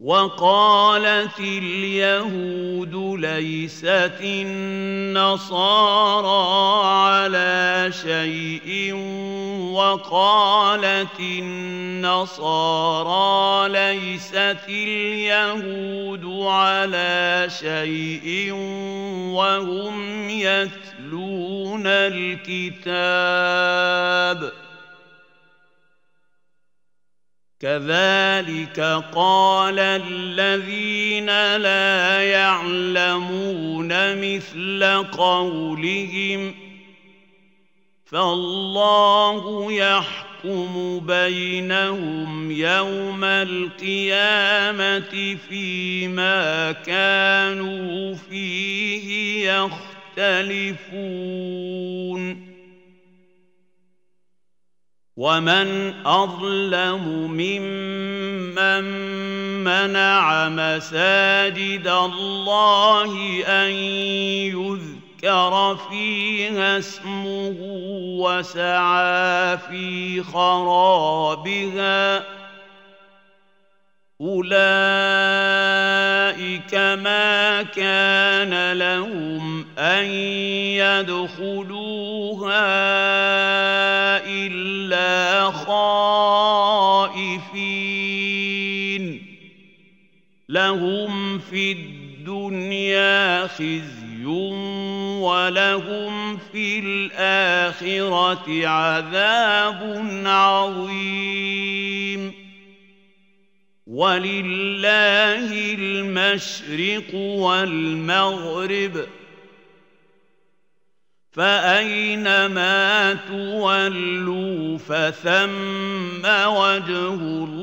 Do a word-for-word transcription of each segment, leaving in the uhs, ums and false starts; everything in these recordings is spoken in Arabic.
وقالت اليهود ليست النصارى على شيء وقالت النصارى ليست اليهود على شيء وهم يتلون الكتاب كذلك قال الذين لا يعلمون مثل قولهم فالله يحكم بينهم يوم القيامة فيما كانوا فيه يختلفون ومن أظلم ممن منع مساجد الله أن يذكر فيها اسمه وسعى في خرابها أولئك ما كان لهم أن يدخلوها إلا خائفين لهم في الدنيا خزي ولهم في الآخرة عذاب عظيم ولله المشرق والمغرب فأينما تولوا فثم وجه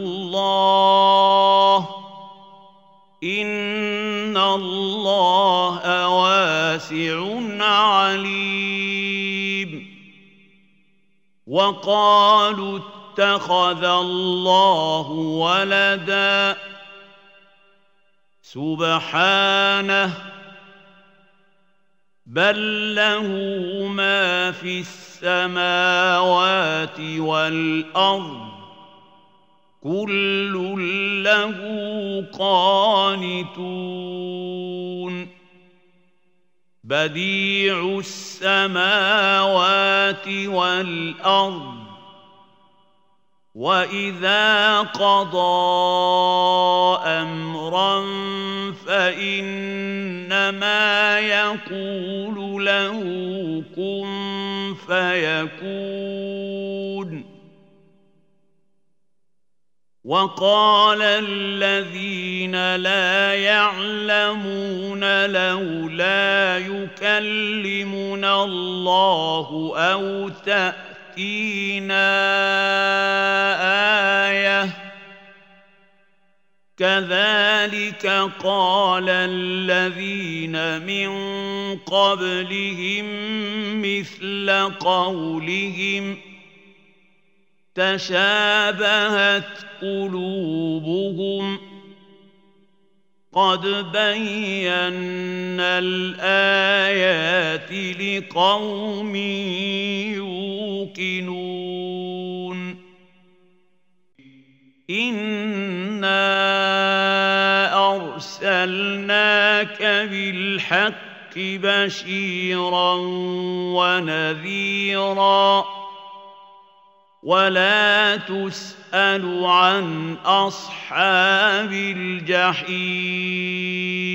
الله إن الله واسع عليم وقالوا اتخذ الله ولدا سبحانه بل له ما في السماوات والأرض كل له قانتون بديع السماوات والأرض وإذا قضى أمرا فإنما يقول له كن فيكون وقال الذين لا يعلمون لولا يكلمنا الله أو تأتينا آية كذلك قال الذين من قبلهم مثل قولهم تشابهت قلوبهم قد بينا الآيات لقوم يوقنون إنا أرسلناك بالحق بشيرا ونذيرا ولا تسأل عن أصحاب الجحيم